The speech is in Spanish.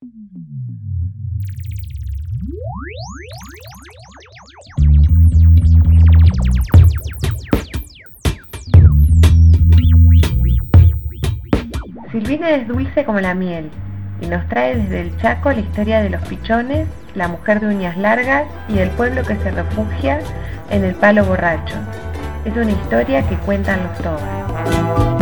Silvina es dulce como la miel y nos trae desde el Chaco la historia de los pichones, la mujer de uñas largas y el pueblo que se refugia en el palo borracho. Es una historia que cuentan los Tobas.